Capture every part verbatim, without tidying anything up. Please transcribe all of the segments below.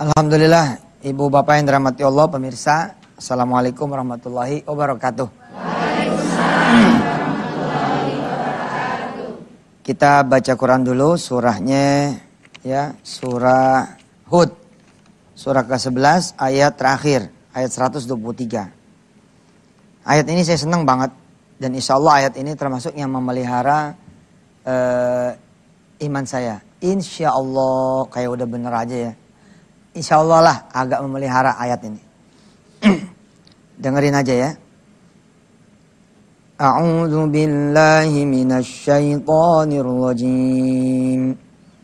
Alhamdulillah, Ibu Bapak yang dirahmati Allah, pemirsa, Assalamualaikum warahmatullahi wabarakatuh. Kita baca Quran dulu, surahnya ya, surah Hud, surah ke sebelas, ayat terakhir, ayat seratus dua puluh tiga. Ayat ini saya senang banget, dan insya Allah ayat ini termasuk yang memelihara uh, iman saya. Insya Allah, kayak udah bener aja ya. Insya Allah lah agak memelihara ayat ini. Dengerin aja ya. A'udzu billahi minasy syaithanir rajim.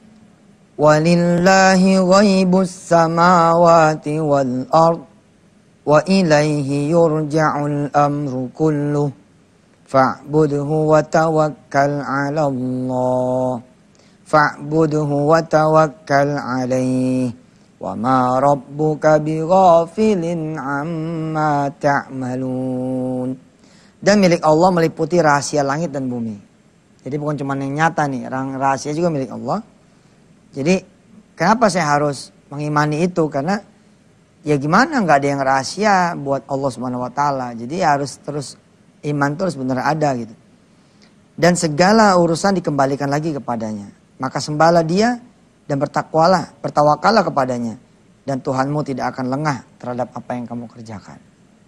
Walillahi ghaibus samawati wal ard wa ilaihi yurja'ul amru kulluh fa'budhu wa tawakkal 'ala Allah. Fa'budhu wa tawakkal 'alaihi. Wa ma rabbuka bighafilin amma ta'malun. Dan milik Allah meliputi rahasia langit dan bumi. Jadi bukan cuma yang nyata nih, rahasia juga milik Allah. Jadi kenapa saya harus mengimani itu? Karena ya gimana nggak ada yang rahasia buat Allah Subhanahu Wa Taala. Jadi harus terus iman terus benar ada gitu. Dan segala urusan dikembalikan lagi kepadanya. Maka sembahlah Dia dan bertakwalah, bertawakallah kepadanya. Dan Tuhanmu tidak akan lengah terhadap apa yang kamu kerjakan.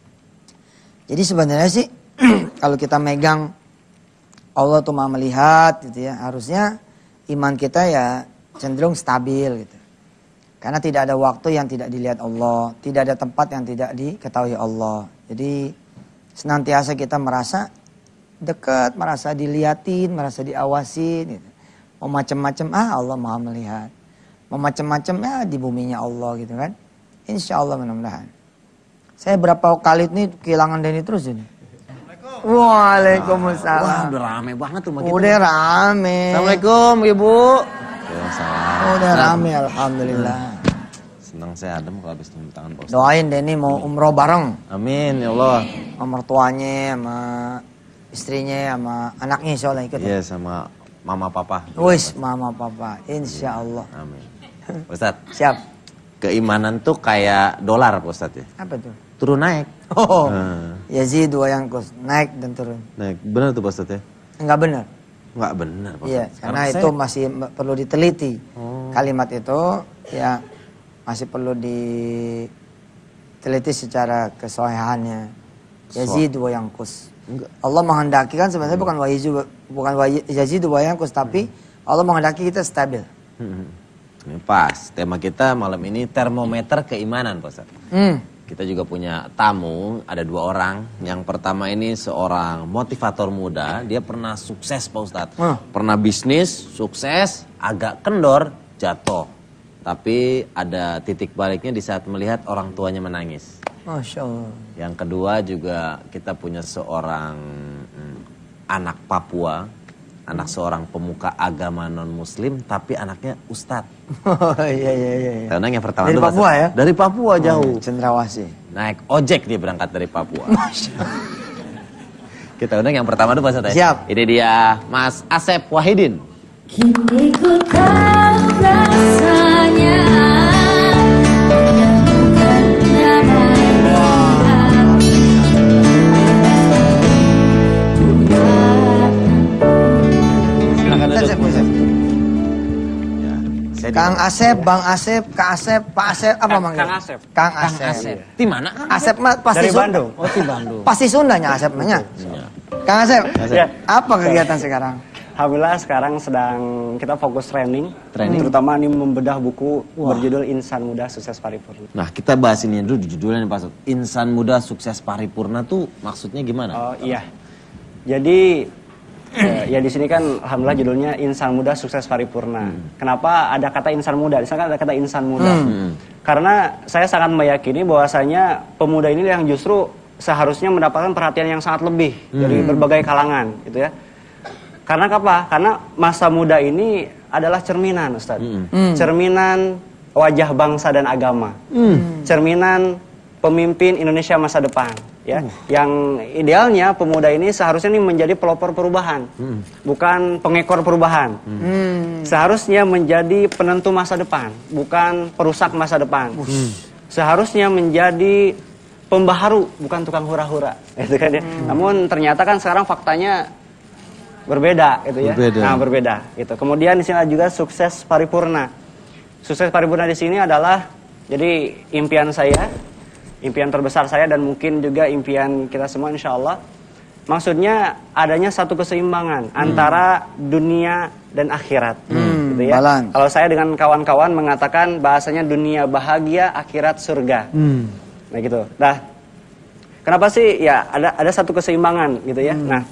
Jadi sebenarnya sih, kalau kita megang Allah tuh maha melihat gitu ya. Harusnya iman kita ya cenderung stabil gitu. Karena tidak ada waktu yang tidak dilihat Allah. Tidak ada tempat yang tidak diketahui Allah. Jadi senantiasa kita merasa dekat, merasa diliatin, merasa diawasin gitu. Mau macam-macam, ah Allah maha melihat. Mau macam-macam, ya di buminya Allah gitu kan. Insya Allah mudah-mudahan. Saya berapa kali ini kehilangan Denny terus ini. Waalaikumsalam. Wah udah rame banget tuh. Udah rame. Assalamualaikum Ibu. Waalaikumsalam. Udah rame Alhamdulillah. Senang saya adem kalau habis tunggu tangan Pak Ustaz. Doain Denny mau umroh bareng. Amin ya Allah. Sama mertuanya, sama istrinya, sama anaknya insya Allah ikut. Iya sama mama papa. Wis mama papa, insya Allah. Amin. Ustaz. Siap. Keimanan tuh kayak dolar Pak Ustaz ya. Apa tuh? Turun naik. Oh. Hmm. Yazid wa yanqus, naik dan turun. Naik. Benar tuh Pak Ustaz ya? Enggak benar. Enggak benar Pak Ustaz. Iya, karena saya... itu masih perlu diteliti. Oh. Kalimat itu ya masih perlu diteliti secara kesohihannya. Yazid wa yanqus. Allah menghendaki kan sebenarnya bukan wa yazid bukan wa yazid wa yanqus, tapi Allah menghendaki kita stabil. Hmm. Ini pas, tema kita malam ini termometer keimanan Pak Ustaz. Hmm. Kita juga punya tamu, ada dua orang. Yang pertama ini seorang motivator muda, dia pernah sukses Pak Ustaz. Hmm. Pernah bisnis, sukses, agak kendor, jatuh. Tapi ada titik baliknya di saat melihat orang tuanya menangis. Masya Allah. Yang kedua juga kita punya seorang hmm, anak Papua. Anak seorang pemuka agama non-muslim, tapi anaknya ustadz. Oh iya iya iya. Karena yang pertama dari itu Papua ya? Dari Papua jauh. Oh, Cendrawasih. Naik ojek dia berangkat dari Papua. Kita undang yang pertama itu Pak Ustaz. Siap. Ini dia Mas Asep Wahidin. Kini ku tahu rasanya. Kang Asep, Bang Asep, Kak Asep, Pak Asep, apa manggil? Kang Asep. Kang Asep. Kang Asep. Di mana? Asep mah pasti Dari Sunda. Bandung. Oh, di Bandung. Pasti Sundanya Asep namanya. Ya. Kang Asep, Ya. apa kegiatan sekarang? Alhamdulillah sekarang sedang kita fokus training, Training. terutama ini membedah buku berjudul Insan Muda Sukses Paripurna. Nah kita bahas ini dulu di judulnya nih Pak Ustaz. Insan muda sukses paripurna tuh maksudnya gimana? Oh iya, jadi eh, ya di sini kan alhamdulillah judulnya Insan Muda Sukses Paripurna. Hmm. Kenapa ada kata insan muda? Di sana kan ada kata insan muda. Hmm. Karena saya sangat meyakini bahwasanya pemuda ini yang justru seharusnya mendapatkan perhatian yang sangat lebih hmm. dari berbagai kalangan, gitu ya. Karena apa? Karena masa muda ini adalah cerminan, Ustaz. Hmm. Hmm. Cerminan wajah bangsa dan agama. Hmm. Cerminan pemimpin Indonesia masa depan, ya. Uh. Yang idealnya pemuda ini seharusnya ini menjadi pelopor perubahan, hmm. bukan pengekor perubahan. Hmm. Seharusnya menjadi penentu masa depan, bukan perusak masa depan. Hmm. Seharusnya menjadi pembaharu, bukan tukang hura-hura, gitu kan ya. Hmm. Namun ternyata kan sekarang faktanya berbeda, gitu ya. Berbeda. Nah, berbeda, gitu. Kemudian di sini ada juga sukses paripurna. Sukses paripurna di sini adalah jadi impian saya. Impian terbesar saya dan mungkin juga impian kita semua insya Allah. Maksudnya adanya satu keseimbangan hmm. antara dunia dan akhirat. Hmm, gitu ya. Kalau saya dengan kawan-kawan mengatakan bahasanya dunia bahagia, akhirat surga. Hmm. Nah gitu. Nah, kenapa sih ya ada ada satu keseimbangan gitu ya. Hmm. Nah,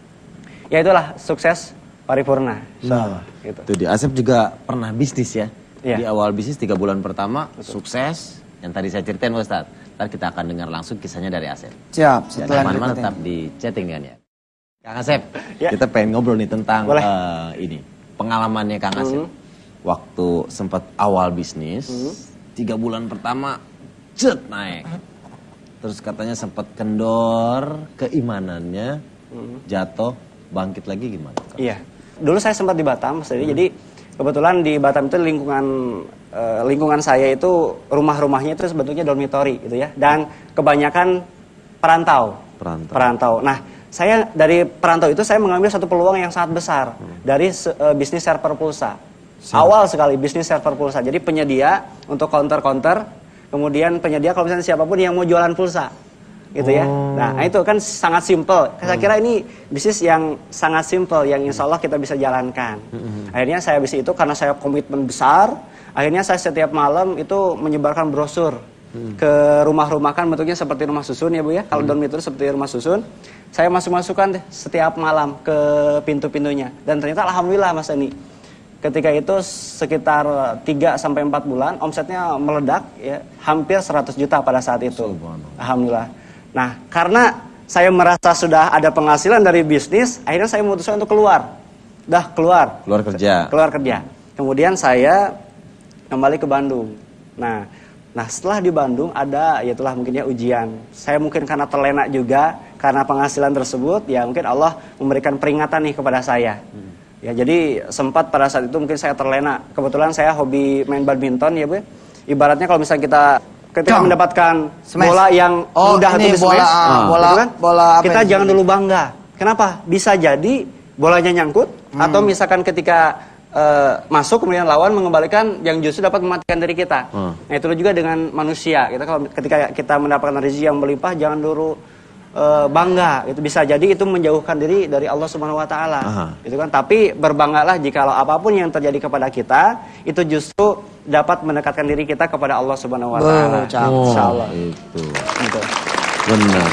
ya itulah sukses paripurna. Nah, gitu. Itu di Asep juga pernah bisnis ya. Ya. Di awal bisnis tiga bulan pertama Betul. sukses. Yang tadi saya ceritain Ustaz. Ntar kita akan dengar langsung kisahnya dari Asep. Siap, setelah teman-teman tetap di chatting kan ya. Kang Asep, ya. Kita pengen ngobrol nih tentang uh, ini pengalamannya Kang Asep. Mm. Waktu sempat awal bisnis, mm. tiga bulan pertama, cet naik. Terus katanya sempat kendor, keimanannya mm. jatuh, bangkit lagi gimana? Iya, dulu saya sempat di Batam, mm. jadi kebetulan di Batam itu lingkungan Uh, lingkungan saya itu rumah-rumahnya itu sebetulnya dormitory gitu ya, dan kebanyakan perantau. Perantau. Perantau. Nah, saya dari perantau itu saya mengambil satu peluang yang sangat besar hmm. dari uh, bisnis server pulsa. Siap. Awal sekali bisnis server pulsa. Jadi penyedia untuk counter-counter, kemudian penyedia kalau misalnya siapapun yang mau jualan pulsa. Gitu ya. Oh. Nah, itu kan sangat simple. Saya kira ini bisnis yang sangat simple yang insya Allah kita bisa jalankan. Hmm. Akhirnya saya bisnis itu karena saya komitmen besar. Akhirnya saya setiap malam itu menyebarkan brosur hmm. ke rumah-rumah, kan bentuknya seperti rumah susun ya Bu ya. Kalau hmm. dormitory seperti rumah susun, saya masuk-masukkan deh setiap malam ke pintu-pintunya. Dan ternyata alhamdulillah Mas Ani, ketika itu sekitar tiga sampai empat bulan omsetnya meledak ya, hampir seratus juta pada saat itu. Alhamdulillah. Nah, karena saya merasa sudah ada penghasilan dari bisnis, akhirnya saya memutuskan untuk keluar. Dah keluar. Keluar kerja. Keluar kerja. Kemudian saya kembali ke Bandung. Nah, nah setelah di Bandung ada, ya itulah mungkinnya ujian. Saya mungkin karena terlena juga, karena penghasilan tersebut, ya mungkin Allah memberikan peringatan nih kepada saya. Hmm. Ya jadi sempat pada saat itu mungkin saya terlena. Kebetulan saya hobi main badminton ya Bu. Ibaratnya kalau misalnya kita ketika Cong. mendapatkan smash. bola yang oh, mudah untuk di smash, bola, bola, kan? bola kita jangan dulu bangga. Kenapa? Bisa jadi bolanya nyangkut hmm. atau misalkan ketika Uh, masuk kemudian lawan mengembalikan yang justru dapat mematikan diri kita. Hmm. Nah itu juga dengan manusia. Kita kalau ketika kita mendapatkan rezeki yang berlimpah jangan dulu uh, bangga. Itu bisa jadi itu menjauhkan diri dari Allah Subhanahu Wa Taala. Itu kan. Tapi berbanggalah jikalau apapun yang terjadi kepada kita itu justru dapat mendekatkan diri kita kepada Allah Subhanahu Wa Taala. Oh, Insyaallah. Itu. Gitu. Benar.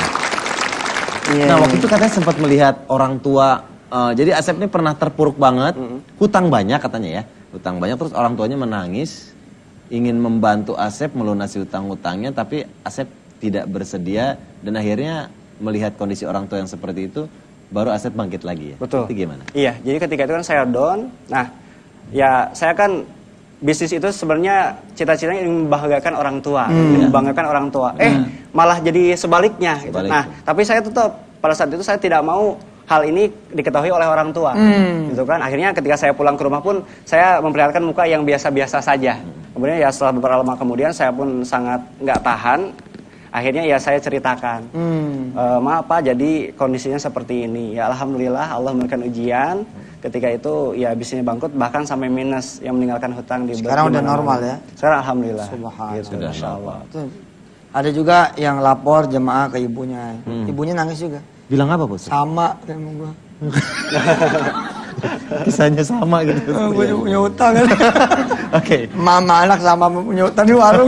Yeah. Nah waktu itu katanya sempat melihat orang tua. Uh, jadi Asep ini pernah terpuruk banget, mm-hmm. hutang banyak katanya ya, hutang banyak terus orang tuanya menangis, ingin membantu Asep melunasi hutang-hutangnya, tapi Asep tidak bersedia dan akhirnya melihat kondisi orang tua yang seperti itu, baru Asep bangkit lagi ya. Betul. Itu gimana? Iya, jadi ketika itu kan saya down, nah ya saya kan bisnis itu sebenarnya cita-citanya ingin membahagiakan orang tua, mm. ingin membanggakan orang tua. Eh mm. malah jadi sebaliknya. Sebaliknya. Gitu. Nah tapi saya tetap pada saat itu saya tidak mau hal ini diketahui oleh orang tua, hmm. gitu kan. Akhirnya ketika saya pulang ke rumah pun saya memperlihatkan muka yang biasa-biasa saja. Hmm. Kemudian ya setelah beberapa lama kemudian saya pun sangat nggak tahan. Akhirnya ya saya ceritakan, hmm. e, maaf Pak, jadi kondisinya seperti ini. Ya alhamdulillah Allah memberikan ujian. Ketika itu ya bisnisnya bangkrut bahkan sampai minus yang meninggalkan hutang di. Sekarang udah normal ya? Sekarang alhamdulillah. Subhanallah. Gitu, insyaallah. Ada juga yang lapor jemaah ke ibunya, hmm. ibunya nangis juga. Bilang apa Bos? Sama kayak gua. Kisahnya sama gitu. Gue punya utang kan. Oke. Okay. Mama anak sama punya utang di warung.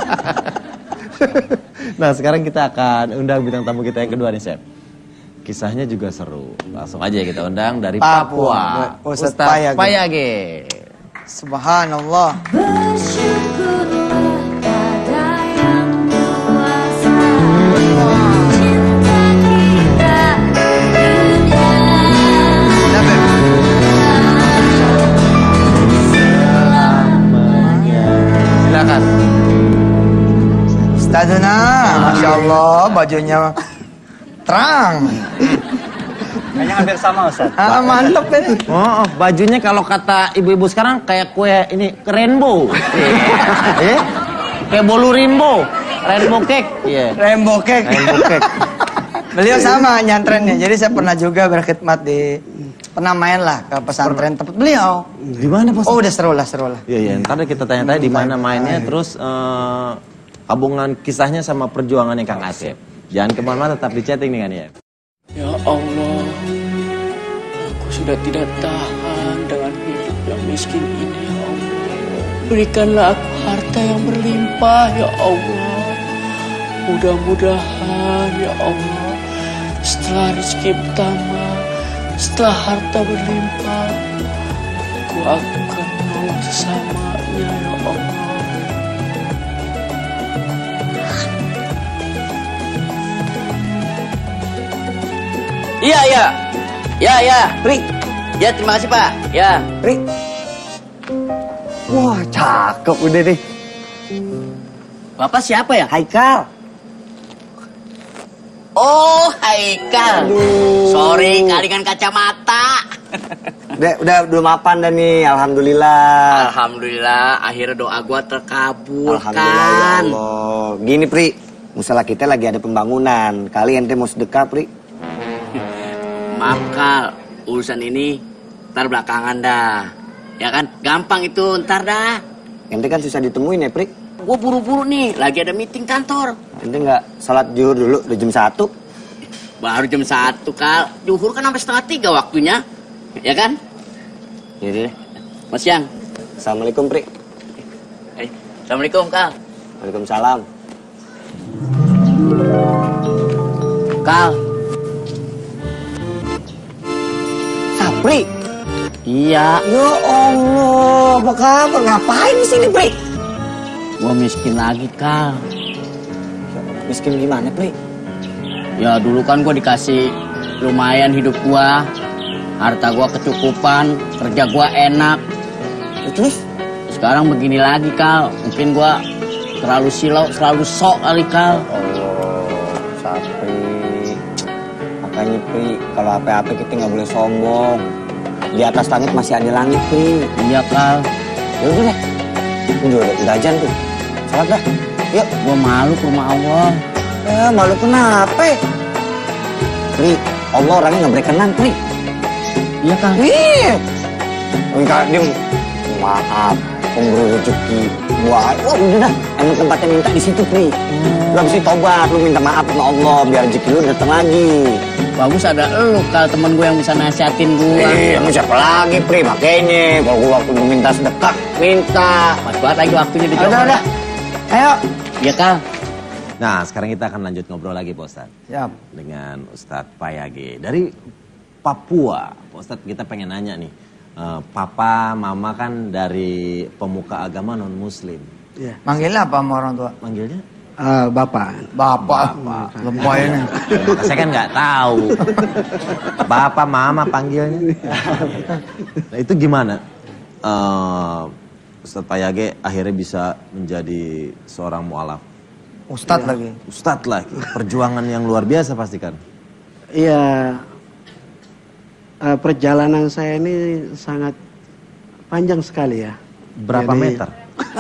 Nah sekarang kita akan undang bintang tamu kita yang kedua nih Chef. Kisahnya juga seru. Langsung aja kita undang dari Papua. Papua. Ustaz Payage. Payage. Subhanallah. Ustadzuna, Masya Allah, bajunya terang. Kayaknya hampir sama Ustaz. Ah, mantep ini. Oh, bajunya kalau kata ibu-ibu sekarang kayak kue ini rainbow. Eh? Kayak bolu rainbow. Rainbow cake. Iya. Rainbow cake. Rainbow cake. Beliau sama nyantrennya. Jadi saya pernah juga berkhidmat di, pernah main lah ke pesantren tempat beliau. Di mana, Bos? Oh, udah seru lah, seru lah. Iya, iya. Ntar kita tanya-tanya di mana mainnya, terus eh, hubungan kisahnya sama perjuangannya Kang Asep. Jangan kemana-mana, tetap di chatting dengan ya. Ya Allah, aku sudah tidak tahan dengan hidup yang miskin ini, ya Allah. Berikanlah aku harta yang berlimpah, ya Allah. Mudah-mudahan, ya Allah, setelah rezeki bertambah, setelah harta berlimpah, aku akan menolong sesamanya, ya Allah. Iya, iya. Ya, ya. Pri, Ya, terima kasih, Pak. Ya. Pri. Wah, cakep udah deh. Bapak siapa ya? Haikal. Oh, Haikal. Sorry, kali kan kacamata. Udah, udah belum mapan dah nih, alhamdulillah. Alhamdulillah, akhirnya doa gua terkabul Alhamdulillah ya kan. Allah. Gini Pri, musola kita lagi ada pembangunan. Kali ente mau sedekah Pri? Maaf Kal, urusan ini ntar belakangan dah. Ya kan, gampang itu ntar dah. Ente kan susah ditemuin ya Pri. Gua buru-buru nih, lagi ada meeting kantor. Ente nggak salat zuhur dulu, udah jam satu. Baru jam satu Kal, zuhur kan sampai setengah tiga waktunya. Ya kan? Yaudah deh. Mas Yang. Assalamualaikum Pri. Eh, Assalamualaikum Kal. Waalaikumsalam. Kal. Sapri. Iya, Ya Allah, apa kabar? Ngapain di sini Pri? gua miskin lagi Kal. Miskin gimana Pri? Ya dulu kan gua dikasih lumayan hidup gua. Harta gua kecukupan, kerja gua enak. Terus? Sekarang begini lagi Kal. Mungkin gua terlalu silau, terlalu sok kali Kal. Allah, Sapri. Makanya Pri, kalau apa-apa kita nggak boleh sombong. Di atas langit masih ada langit Pri. Iya Kal. Ya udah deh. Ini udah, udah ajan tuh. Salat dah. Yuk. Gua malu ke rumah Allah. Eh, malu kenapa? Pri, Allah orangnya nggak berkenan Pri. Iya Kal. Ih, enggak dia maaf, pemberi rezeki. Wah, wah udah dah. Emang tempatnya minta di situ Pri. Lu habis tobat, lu minta maaf sama Allah biar rezeki lu datang lagi. Bagus ada elu Kal, temen gue yang bisa nasihatin gua. Eh, mau siapa lagi Pri? Makanya kalau gua waktu minta sedekah, minta. Pas banget lagi waktunya dicoba. Udah, udah. Ayo. Iya Kal. Nah, sekarang kita akan lanjut ngobrol lagi, Pak Ustadz. Siap. Dengan Ustadz Payage. Dari Papua, Pak Ustadz kita pengen nanya nih. eh, Papa, Mama kan dari pemuka agama non-Muslim. Iya. Manggilnya apa sama orang tua? Manggilnya? Ah, Bapak. Bapak. Lebay ini. Maka saya kan nggak tahu. Bapak, Mama panggilnya. Nah itu gimana? Eh, Ustadz Payage akhirnya bisa menjadi seorang mu'alaf. Ustadz lagi. Ustadz lagi. Perjuangan yang luar biasa pastikan. Iya, eh, perjalanan saya ini sangat panjang sekali ya. Berapa Jadi- meter?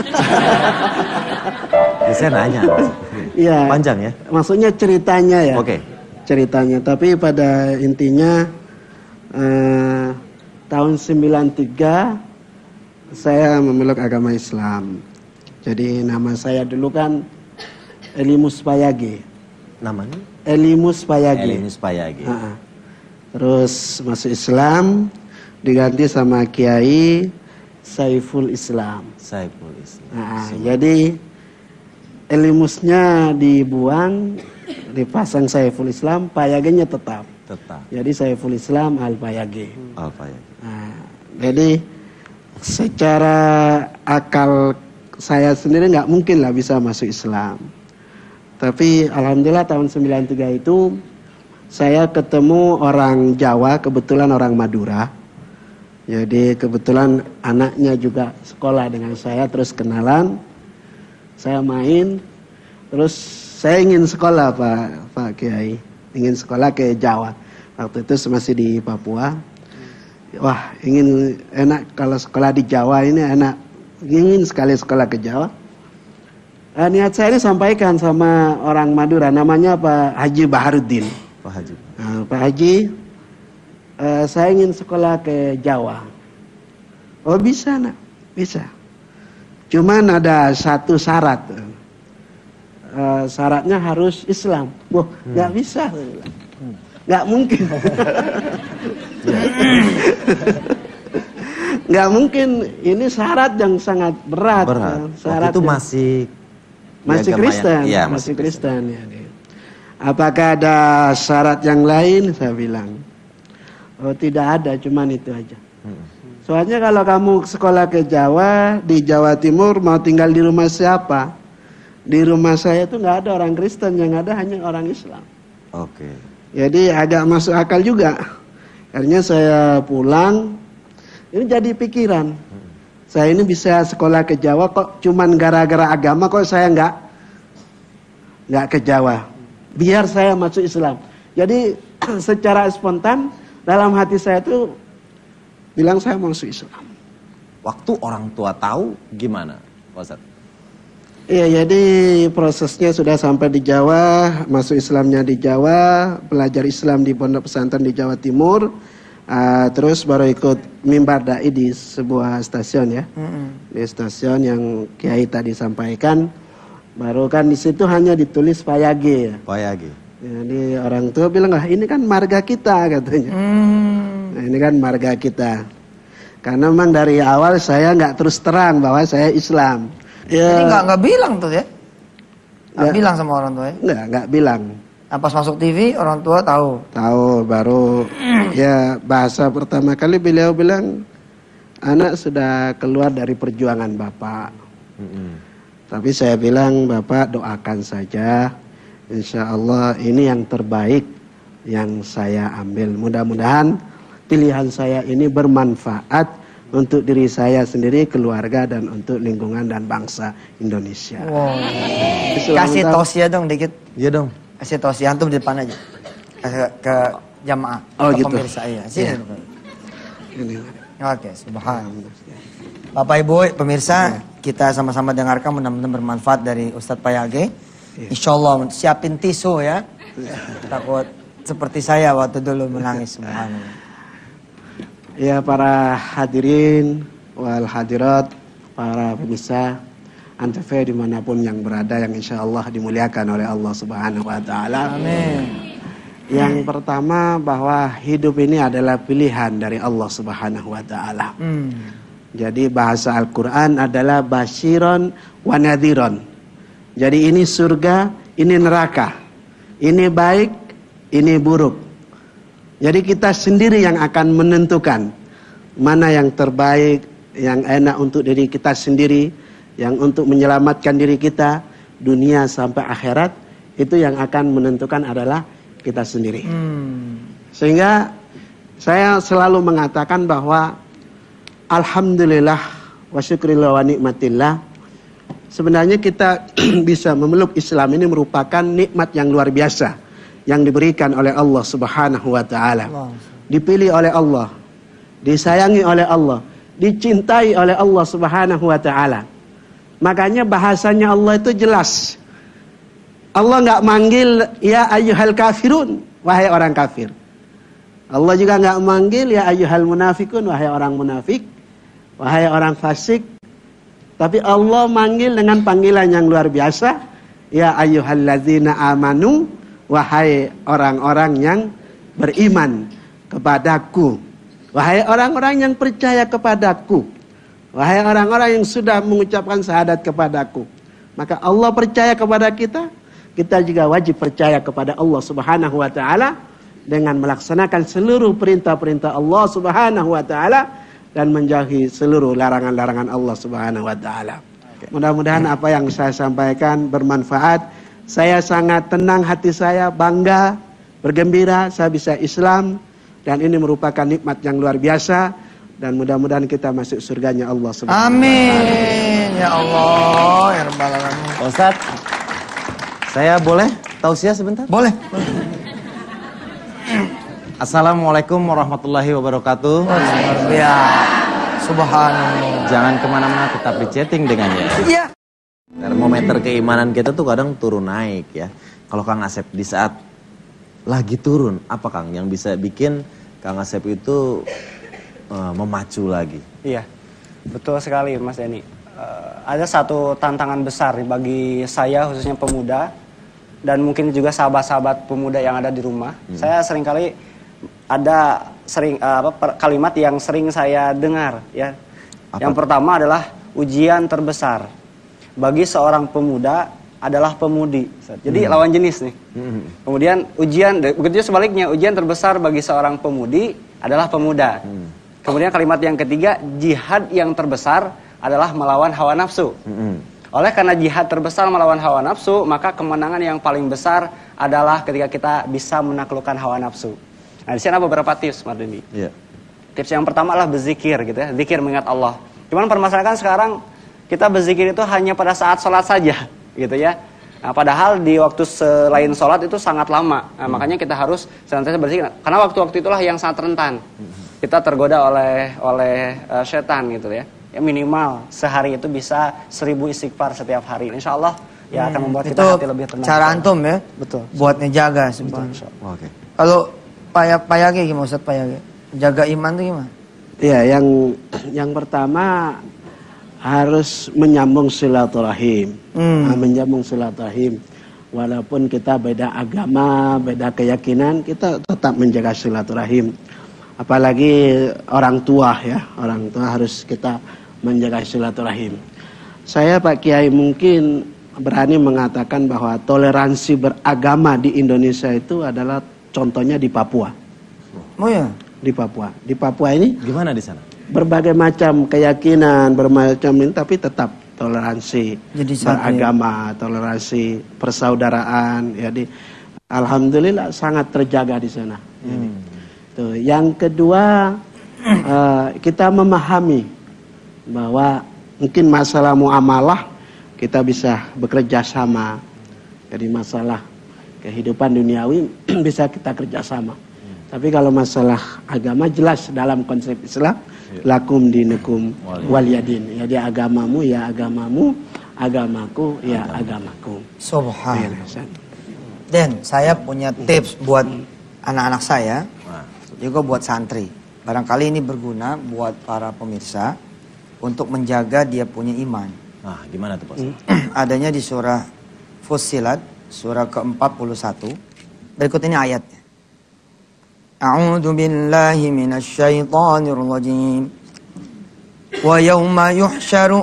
Ya, saya nanya. Iya. Panjang ya? Maksudnya ceritanya ya. Oke. Ceritanya, tapi pada intinya eh, tahun sembilan tiga saya memeluk agama Islam. Jadi nama saya dulu kan Elimus Payage. Namanya? Elimus Payage. Elimus Payage. Ha-ha. Terus masuk Islam diganti sama Kiai Saiful Islam. Saiful Islam. Nah, jadi Elimusnya dibuang, dipasang Saiful Islam, Payagenya tetap. Tetap. Jadi Saiful Islam Al Payage. Al Payage. Nah, jadi secara akal saya sendiri nggak mungkin lah bisa masuk Islam. Tapi alhamdulillah tahun sembilan tiga itu saya ketemu orang Jawa, kebetulan orang Madura. Jadi kebetulan anaknya juga sekolah dengan saya, terus kenalan. Saya main, Terus saya ingin sekolah Pak Pak Kiai, ingin sekolah ke Jawa. Waktu itu masih di Papua. Wah, ingin enak kalau sekolah di Jawa ini enak. Ingin sekali sekolah ke Jawa. Eh, niat saya ini sampaikan sama orang Madura, namanya Pak Haji Baharudin. Pak Haji. Nah, Pak Haji, eh, saya ingin sekolah ke Jawa. Oh bisa nak, bisa. Cuman ada satu syarat. Eh, syaratnya harus Islam. Wah, nggak hmm. bisa. Nggak mungkin. Nggak mungkin, ini syarat yang sangat berat. Berat. Ya. Syarat itu yang... masih masih Kristen, ya, masih, masih Kristen ya. Apakah ada syarat yang lain? Saya bilang, oh tidak ada, cuman itu aja. Hmm. Soalnya kalau kamu sekolah ke Jawa, di Jawa Timur mau tinggal di rumah siapa? Di rumah saya itu nggak ada orang Kristen, yang ada hanya orang Islam. Oke. Okay. Jadi agak masuk akal juga. Akhirnya saya pulang, ini jadi pikiran. Saya ini bisa sekolah ke Jawa kok cuman gara-gara agama kok saya nggak nggak ke Jawa. Biar saya masuk Islam. Jadi secara spontan dalam hati saya tuh bilang saya masuk Islam. Waktu orang tua tahu gimana, Pak Ustadz? Iya, jadi prosesnya sudah sampai di Jawa, masuk Islamnya di Jawa, belajar Islam di pondok pesantren di Jawa Timur, uh, terus baru ikut mimbar dai di sebuah stasiun ya, mm-hmm. di stasiun yang Kiai tadi sampaikan, baru kan di situ hanya ditulis Payage ya. Payage. Jadi orang tua bilang lah ini kan marga kita katanya, mm. nah, ini kan marga kita, karena memang dari awal saya nggak terus terang bahwa saya Islam. Ya. Jadi nggak nggak bilang tuh ya? Nggak Ya. bilang sama orang tua ya? Nggak, nggak bilang. Nah, pas masuk T V orang tua tahu? Tahu, baru ya bahasa pertama kali beliau bilang, anak sudah keluar dari perjuangan Bapak. Mm-hmm. Tapi saya bilang, Bapak doakan saja, insya Allah ini yang terbaik yang saya ambil. Mudah-mudahan pilihan saya ini bermanfaat untuk diri saya sendiri, keluarga, dan untuk lingkungan dan bangsa Indonesia. Wow. Kasih tausiah dong dikit. Iya dong. Kasih tausiah antum di depan aja. Ke, ke jamaah. Oh ke gitu. Pemirsa iya. Sini. Ini. Oke, subhanallah. Bapak Ibu pemirsa, kita sama-sama dengarkan, mudah-mudahan bermanfaat dari Ustadz Payage. Insya Allah siapin tisu ya. Takut seperti saya waktu dulu menangis. Subhanallah. Ya para hadirin wal hadirat, para pemirsa Antv dimanapun yang berada, yang insya Allah dimuliakan oleh Allah Subhanahu Wa Taala. Amin. Yang pertama bahwa hidup ini adalah pilihan dari Allah Subhanahu Wa Taala. Hmm. Jadi bahasa Al-Quran adalah basyiron wa nadhiron. Jadi ini surga, ini neraka, ini baik, ini buruk. Jadi kita sendiri yang akan menentukan mana yang terbaik, yang enak untuk diri kita sendiri, yang untuk menyelamatkan diri kita, dunia sampai akhirat, itu yang akan menentukan adalah kita sendiri. Hmm. Sehingga saya selalu mengatakan bahwa alhamdulillah wa syukrillah wa nikmatillah, sebenarnya kita bisa memeluk Islam ini merupakan nikmat yang luar biasa yang diberikan oleh Allah Subhanahu Wa Taala, dipilih oleh Allah, disayangi oleh Allah, dicintai oleh Allah Subhanahu Wa Taala. Makanya bahasanya Allah itu jelas. Allah nggak manggil ya ayyuhal kafirun, wahai orang kafir. Allah juga nggak manggil ya ayyuhal munafikun, wahai orang munafik, wahai orang fasik. Tapi Allah manggil dengan panggilan yang luar biasa, ya ayyuhalladzina amanu, wahai orang-orang yang beriman kepadaku, wahai orang-orang yang percaya kepadaku, wahai orang-orang yang sudah mengucapkan syahadat kepadaku. Maka Allah percaya kepada kita, kita juga wajib percaya kepada Allah Subhanahu Wa Taala dengan melaksanakan seluruh perintah-perintah Allah Subhanahu Wa Taala dan menjauhi seluruh larangan-larangan Allah Subhanahu Wa Taala. Mudah-mudahan apa yang saya sampaikan bermanfaat. Saya sangat tenang hati saya, bangga, bergembira, saya bisa Islam. Dan ini merupakan nikmat yang luar biasa. Dan mudah-mudahan kita masuk surganya Allah Subhanahu wa Ta'ala. Amin. Ya Allah, ya Rabbal Alamin. Ustaz, Saya boleh tausiah sebentar? Boleh. Assalamualaikum warahmatullahi wabarakatuh. Ya, subhanallah. Jangan kemana-mana, tetap di chatting dengannya. Iya. Termometer keimanan kita tuh kadang turun naik ya. Kalau Kang Asep di saat lagi turun, apa Kang yang bisa bikin Kang Asep itu uh, memacu lagi? Iya, betul sekali Mas Denny. Uh, ada satu tantangan besar bagi saya khususnya pemuda dan mungkin juga sahabat-sahabat pemuda yang ada di rumah. Hmm. Saya seringkali ada sering uh, apa, kalimat yang sering saya dengar ya. Apa? Yang pertama adalah ujian terbesar bagi seorang pemuda adalah pemudi. Jadi hmm. lawan jenis nih. Hmm. Kemudian ujian, begitu sebaliknya, ujian terbesar bagi seorang pemudi adalah pemuda. Hmm. Kemudian kalimat yang ketiga, jihad yang terbesar adalah melawan hawa nafsu. Hmm. Oleh karena jihad terbesar melawan hawa nafsu, maka kemenangan yang paling besar adalah ketika kita bisa menaklukkan hawa nafsu. Nah, di sini ada beberapa tips, Mardini. Yeah. Tips yang pertama adalah berzikir, gitu ya, zikir mengingat Allah. Cuman permasalahan sekarang kita berzikir itu hanya pada saat sholat saja, gitu ya. Nah, padahal di waktu selain sholat itu sangat lama. Nah, hmm. makanya kita harus senantiasa berzikir. Karena waktu-waktu itulah yang sangat rentan. Hmm. Kita tergoda oleh oleh uh, setan, gitu ya. Ya minimal sehari itu bisa seribu istighfar setiap hari. Insya Allah ya hmm. akan membuat kita itu hati lebih tenang. Cara antum ya, betul. Buat ngejaga sebetulnya. Oke. Okay. Kalau payak payage gimana Ustaz payage? Jaga iman tuh gimana? Ya, yang yang pertama harus menyambung silaturahim. Hmm. Nah, menyambung silaturahim. Walaupun kita beda agama, beda keyakinan, kita tetap menjaga silaturahim. Apalagi orang tua ya, orang tua harus kita menjaga silaturahim. Saya Pak Kiai mungkin berani mengatakan bahwa toleransi beragama di Indonesia itu adalah contohnya di Papua. Oh ya? Di Papua. Di Papua ini gimana di sana? Berbagai macam keyakinan, bermacam ini, tapi tetap toleransi jadi beragama, ya? Toleransi persaudaraan. Jadi alhamdulillah sangat terjaga di sana. Hmm. Jadi, tuh. Yang kedua uh, kita memahami bahwa mungkin masalah muamalah kita bisa bekerja sama. Jadi masalah kehidupan duniawi bisa kita kerjasama. Hmm. Tapi kalau masalah agama jelas dalam konsep Islam, ya. Lakum dinukum waliyadin. Jadi agamamu ya agamamu, agamaku ya agamaku. Subhanallah. Dan saya punya tips buat anak-anak saya, juga buat santri. Barangkali ini berguna buat para pemirsa untuk menjaga dia punya iman. Nah, gimana tuh Pak? Adanya di surah Fussilat, surah ke empat puluh satu. Berikut ini ayatnya. A'udzu billahi minasyaitonir rajim. Wa yawma yuhsyaru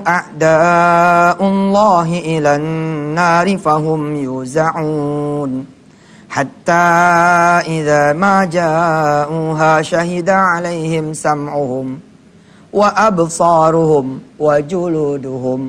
a'da'ullahi ilan nari fahum yuza'un. Hatta idza ma ja'uha syahida 'alaihim sam'uhum wa absaruhum wa juluduhum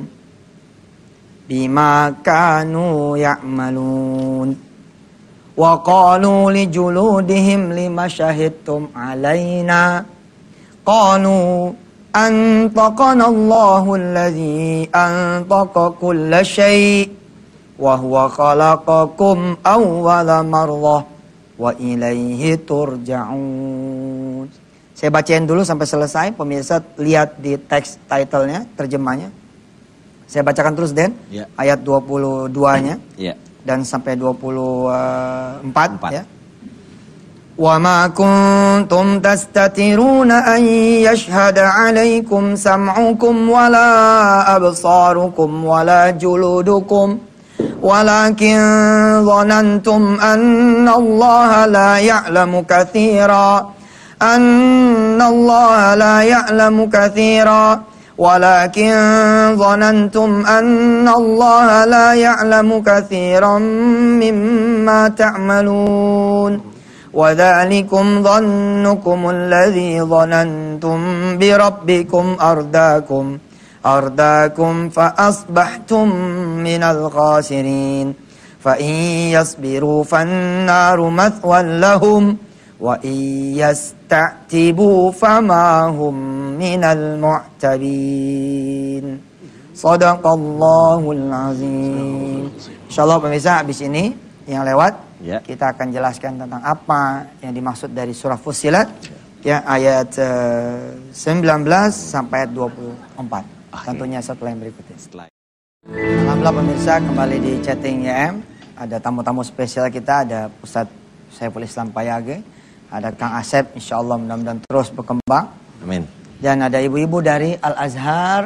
bima kanu ya'malun. Wa qalu li juludihim lima syahidtum 'alaina qalu antaqana Allahu alladhi antaqa kulla syai' wa huwa khalaqakum awwala marrah wa ilaihi turja'un. Saya bacain dulu sampai selesai, pemirsa lihat di teks title-nya, terjemahnya. Saya bacakan terus Den, ya. Ayat dua puluh dua-nya ya. Dan sampai dua puluh empat ya. Wa ma kuntum tastatiruna an yashhada 'alaikum sam'ukum wala absarukum wala juludukum walakin dhanantum anna Allah la ya'lamu katsira anna Allah la ya'lamu katsira walakin dhanantum anna Allah la ya'lamu katsiran mimma ta'malun وذلكم ظنكم الذي ظننتم بربكم أرداكم أرداكم فأصبحتم من الخاسرين فإن يصبروا فالنار مثوى لهم وإن يستعتبوا فما هم من المعتبين صدق الله العظيم. Insyaallah pemirsa habis ini yang lewat Ya. kita akan jelaskan tentang apa yang dimaksud dari surah Fussilat ya ayat uh, sembilan belas sampai ayat dua puluh empat. Okay. Tentunya setelah yang berikutnya. Setelah. Alhamdulillah pemirsa kembali di chatting Y M. Ada tamu-tamu spesial kita, ada Ustadz Saiful Islam Payage, ada Kang Asep, insyaallah mudah-mudahan terus berkembang. Amin. Dan ada ibu-ibu dari Al Azhar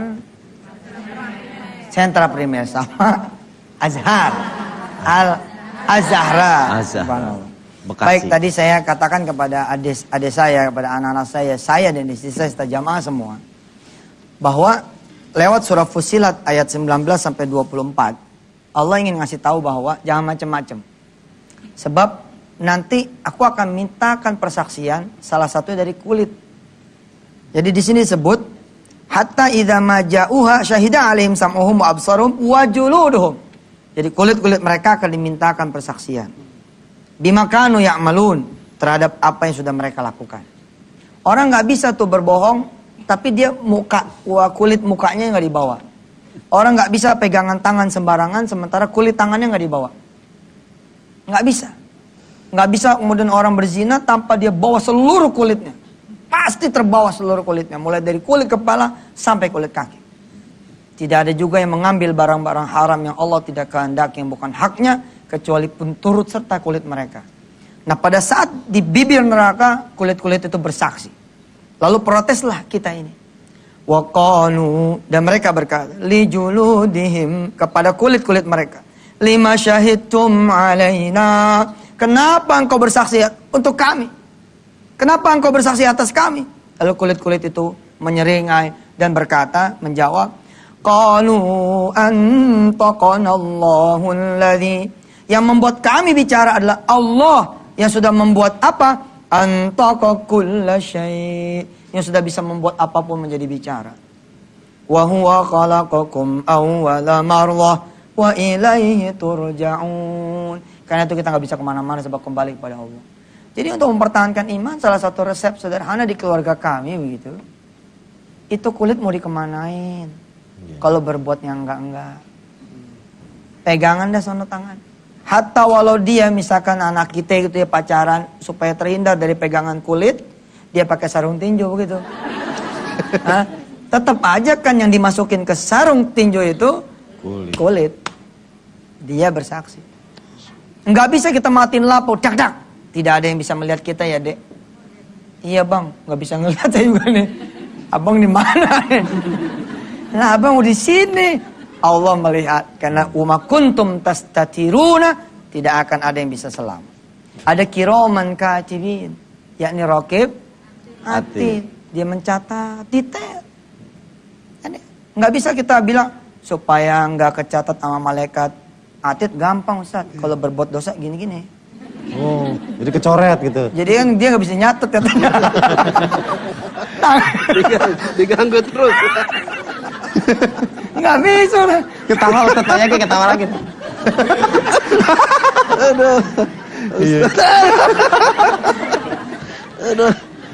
Sentra Primer sama Azhar Al Azhara. Azhara. Bekasi. Baik, tadi saya katakan kepada adik adik saya, kepada anak-anak saya, saya dan istri saya serta jamaah semua, bahwa lewat surah Fussilat ayat sembilan belas sampai dua puluh empat, Allah ingin ngasih tahu bahwa jangan macam-macam. Sebab nanti aku akan mintakan persaksian salah satu dari kulit. Jadi di sini disebut hatta idza maja'uha syahida alaihim sam'uhum wa absaruhum wa juluduhum. Jadi kulit-kulit mereka akan dimintakan persaksian. Bima kanu ya'malun, terhadap apa yang sudah mereka lakukan. Orang nggak bisa tuh berbohong tapi dia muka kulit mukanya nggak dibawa. Orang nggak bisa pegangan tangan sembarangan sementara kulit tangannya nggak dibawa. Nggak bisa. Nggak bisa kemudian orang berzina tanpa dia bawa seluruh kulitnya. Pasti terbawa seluruh kulitnya. Mulai dari kulit kepala sampai kulit kaki. Tidak ada juga yang mengambil barang-barang haram yang Allah tidak kehendaki yang bukan haknya. Kecuali pun turut serta kulit mereka. Nah pada saat di bibir neraka kulit-kulit itu bersaksi. Lalu proteslah kita ini. Waqanu, dan mereka berkata li juludihim, kepada kulit-kulit mereka, lima syahidtum alaina, kenapa engkau bersaksi untuk kami? Kenapa engkau bersaksi atas kami? Lalu kulit-kulit itu menyeringai dan berkata, menjawab, qalu antaqanallahu alladhi, yang membuat kami bicara adalah Allah yang sudah membuat apa? Antaqa kulla syai', yang sudah bisa membuat apapun menjadi bicara. Wa huwa khalaqakum awwala marrah wa ilaihi turja'un. Karena itu kita nggak bisa kemana-mana sebab kembali kepada Allah. Jadi untuk mempertahankan iman, salah satu resep sederhana di keluarga kami begitu, itu kulit mau dikemanain? Yeah. Kalau berbuat yang enggak-enggak, pegangan dah sono tangan. Hatta walau dia misalkan anak kita gitu ya pacaran supaya terhindar dari pegangan kulit, dia pakai sarung tinju begitu. Hah? Tetap aja kan yang dimasukin ke sarung tinju itu kulit. kulit. Dia bersaksi. Enggak bisa kita matiin lampu, dak dak. Tidak ada yang bisa melihat kita ya dek. Iya bang, nggak bisa ngeliat saya juga nih. Abang di mana? Nah abang di sini. Allah melihat karena umma kuntum tastatiruna, tidak akan ada yang bisa selamat. Ada kiraman katibin, yakni raqib atid, dia mencatat detail. Nggak bisa kita bilang supaya nggak kecatat sama malaikat atid gampang Ustaz. Kalau berbuat dosa gini-gini. Oh, jadi kecoret gitu. Jadi kan dia nggak bisa nyatet katanya. Diganggu terus. Nggak bisa udah. Ketawa tetanya kayak ketawa lagi. Aduh. Iya. Aduh.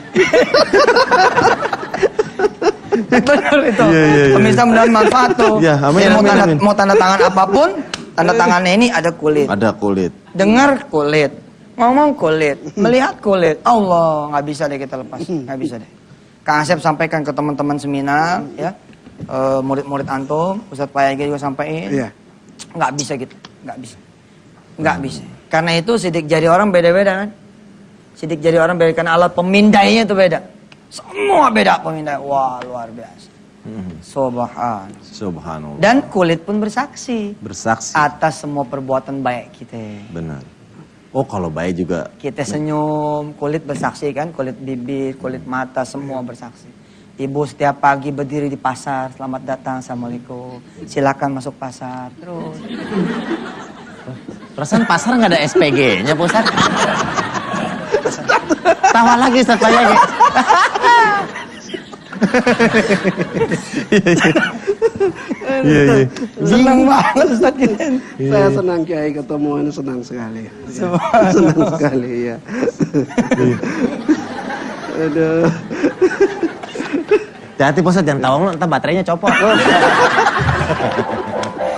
Benar itu. Iya, iya, iya. Pemirsa mudah manfaat tuh. Ya, amin, Jadi mau amin, tanda, amin. mau tanda tangan apapun, tanda tangannya ini ada kulit. Ada kulit. Dengar kulit, ngomong kulit, melihat kulit. Allah, nggak bisa deh kita lepas, nggak bisa deh. Kang Asep sampaikan ke teman-teman seminar, ya, uh, murid-murid antum, Ustadz Payage juga sampaikan, Iya. nggak bisa gitu, nggak bisa, nggak bisa. Karena itu sidik jari orang beda-beda kan, sidik jari orang beda karena alat pemindainya itu beda, semua beda pemindai, wah luar biasa. Subhan. Subhanallah. Dan kulit pun bersaksi. Bersaksi. Atas semua perbuatan baik kita. Benar. Oh kalau baik juga. Kita senyum, kulit bersaksi kan, kulit bibir, kulit mata, semua bersaksi. Ibu setiap pagi berdiri di pasar, selamat datang, assalamualaikum. Silakan masuk pasar, terus. Perasaan pasar nggak ada S P G-nya, Pak Ustaz. Tawa lagi Ustaz Payage. Iya, iya. Senang banget Ustaz kita. Saya senang Kiai ketemu ini senang sekali. Senang sekali ya. Aduh. Hati-hati Pak Ustaz, jangan tawa lu, ntar baterainya copot.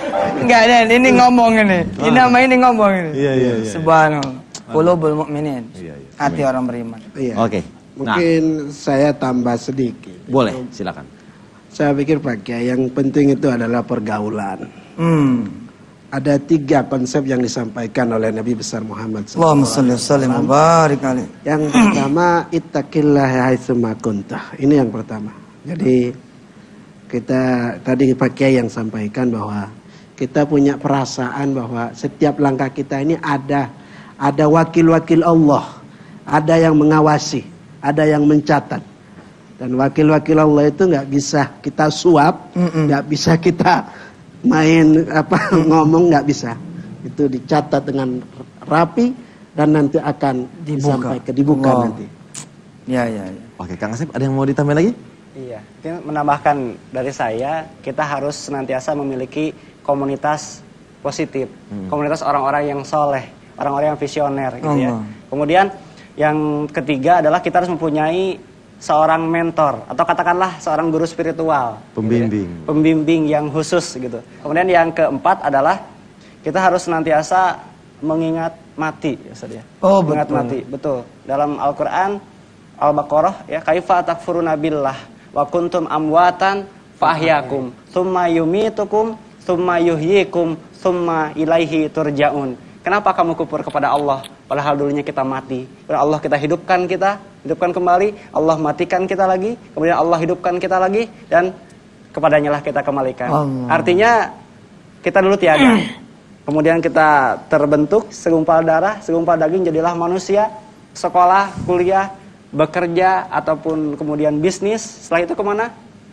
Enggak ada, ini ngomong ini. Ini nama ini ngomong ini. Iya, iya, iya. Subhanallah. Qulubul mu'minin. Iya, iya. Hati orang beriman. Iya. Oke. Nah, Mungkin saya tambah sedikit. boleh, silakan. Saya pikir Pak Kiai yang penting itu adalah pergaulan. Hmm. Ada tiga konsep yang disampaikan oleh Nabi besar Muhammad Allahumma shalli wa sallim wa barik alaihi. Yang pertama, ittaqillah haitsuma kunta. Ini yang pertama. Jadi kita tadi Pak Kiai yang sampaikan bahwa kita punya perasaan bahwa setiap langkah kita ini ada ada wakil-wakil Allah, ada yang mengawasi, ada yang mencatat. Dan wakil-wakil Allah itu nggak bisa kita suap, nggak bisa kita main apa ngomong, nggak bisa. Itu dicatat dengan rapi dan nanti akan Dibuka. disampaikan, dibuka Allah. nanti. Ya, ya, ya. Oke, Kang Asep, ada yang mau ditambah lagi? Iya, mungkin menambahkan dari saya, kita harus senantiasa memiliki komunitas positif, komunitas orang-orang yang soleh, orang-orang yang visioner, gitu ya. Allah. Kemudian yang ketiga adalah kita harus mempunyai seorang mentor atau katakanlah seorang guru spiritual, Pembimbing. gitu ya. Pembimbing yang khusus gitu. Kemudian yang keempat adalah kita harus senantiasa mengingat mati, ya Ustaz ya. Oh, mengingat betul. mati, betul. Dalam Al-Qur'an Al-Baqarah ya, kaifa takfuruna billah wa kuntum amwatan fahyakum tsumma yumitukum tsumma yuhyikum tsumma ilaihi turja'un. Kenapa kamu kufur kepada Allah padahal dulunya kita mati? Kemudian Allah kita hidupkan kita, hidupkan kembali, Allah matikan kita lagi, kemudian Allah hidupkan kita lagi dan kepadanya lah kita kembalikan. Allah. Artinya kita dulu tiada. Kemudian kita terbentuk segumpal darah, segumpal daging, jadilah manusia, sekolah, kuliah, bekerja ataupun kemudian bisnis. Setelah itu kemana?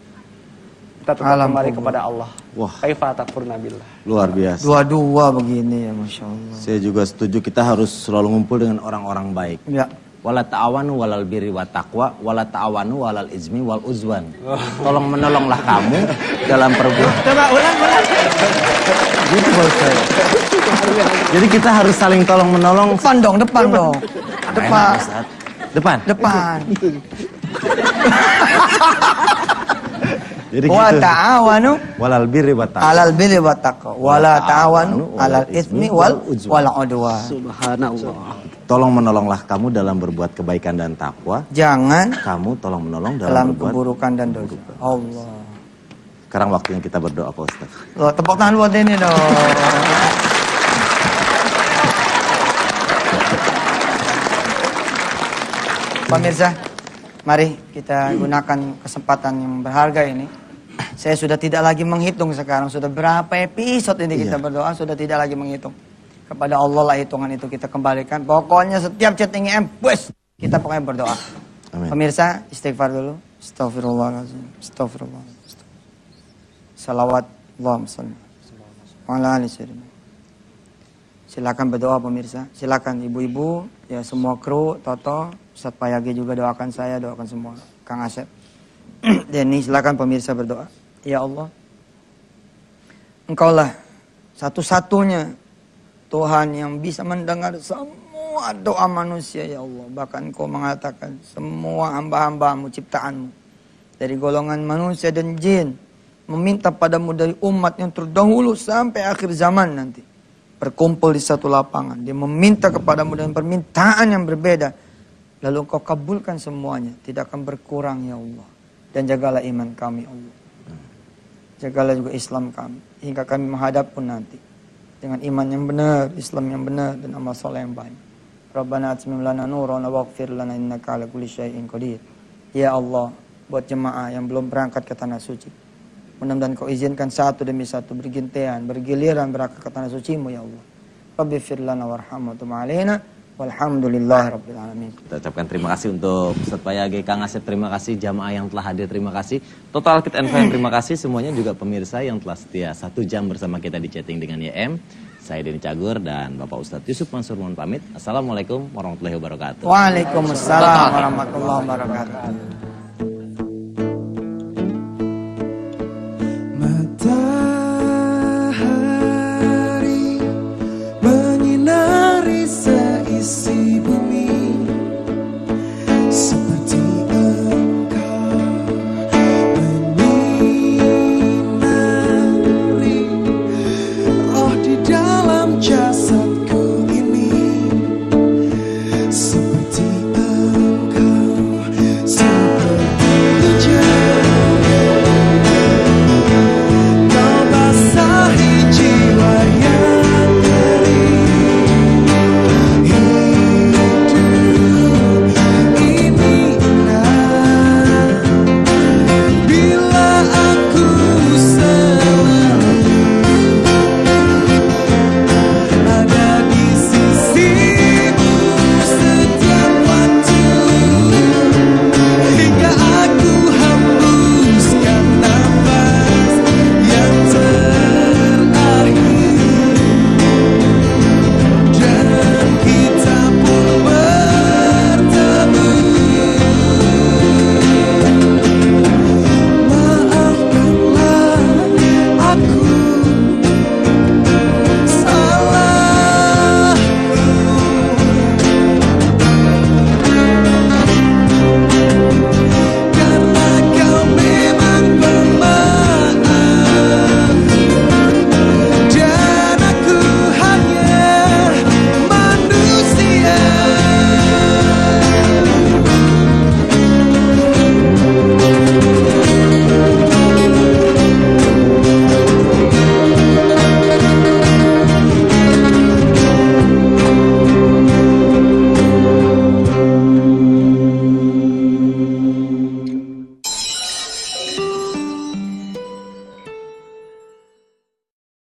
Kita tetap Alam kembali kubur. kepada Allah. Wah. Kaifa takfuruna billah. Luar biasa. Dua-dua begini ya, Masya Allah. Saya juga setuju, kita harus selalu ngumpul dengan orang-orang baik. Ya. Wala ta'awanu walal birri wa taqwa, wala ta'awanu walal izmi wal uzwan. Tolong menolonglah kamu dalam perbuatan. Coba ulang, ulang. Gitu Ustaz. Jadi kita harus saling tolong menolong. Depan dong, depan dong. Depan. Enak, Ustaz. Depan. Depan. Jadi Wa gitu. ta'awanu Walal birri wa taqwa. alal birri wa taqwa wa la ta'awanu alal ismi wal wal udwan. Subhanallah. Tolong menolonglah kamu dalam berbuat kebaikan dan takwa. Jangan Kamu tolong menolong dalam, dalam berbuat. keburukan dan dosa. Allah. Sekarang waktunya kita berdoa, Pak Ustaz. Loh, tepuk tangan buat ini dong. Pemirsa, mari kita gunakan kesempatan yang berharga ini. Saya sudah tidak lagi menghitung sekarang. Sudah berapa episode ini kita Iya. berdoa, sudah tidak lagi menghitung. Kepada Allah lah hitungan itu kita kembalikan. Pokoknya setiap chatting M, bus, kita pokoknya berdoa. Amin. Pemirsa, istighfar dulu. Astagfirullahaladzim. Astagfirullah. Salawat Allahumma salli wa ala ali sayyidina. Silakan berdoa pemirsa. Silakan ibu-ibu, ya semua kru, Toto, Ustaz Payage juga doakan saya, doakan semua. Kang Asep. Denny, silakan pemirsa berdoa. Ya Allah, Engkaulah satu-satunya Tuhan yang bisa mendengar semua doa manusia ya Allah. Bahkan Engkau mengatakan semua hamba-hambamu ciptaanmu dari golongan manusia dan jin meminta padamu dari umat yang terdahulu sampai akhir zaman nanti. Berkumpul di satu lapangan. Dia meminta kepadamu dengan permintaan yang berbeda. Lalu Engkau kabulkan semuanya. Tidak akan berkurang ya Allah. Dan jagalah iman kami Allah. Jagalah juga Islam kami. Hingga kami menghadap pun nanti. Dengan iman yang benar, Islam yang benar, dan amal soleh yang banyak. Rabbana atmim lana nuran wa waghfir lana innaka ala kulli syai'in qadir. Ya Allah, buat jemaah yang belum berangkat ke tanah suci, mudah-mudahan Kau izinkan satu demi satu bergintian, bergiliran berangkat ke tanah suci-Mu ya Allah. Rabbi fir lana warhamna wa tub alaina walhamdulillahi rabbil alamin. Kita ucapkan terima kasih untuk Ustaz Payage, Kang Asep, terima kasih, jamaah yang telah hadir, terima kasih. Total Kit N V M, terima kasih semuanya, juga pemirsa yang telah setia satu jam bersama kita di Chatting dengan Y M. Saya Denny Cagur dan Bapak Ustadz Yusuf Mansur mohon pamit. Assalamualaikum warahmatullahi wabarakatuh. Waalaikumsalam warahmatullahi wabarakatuh.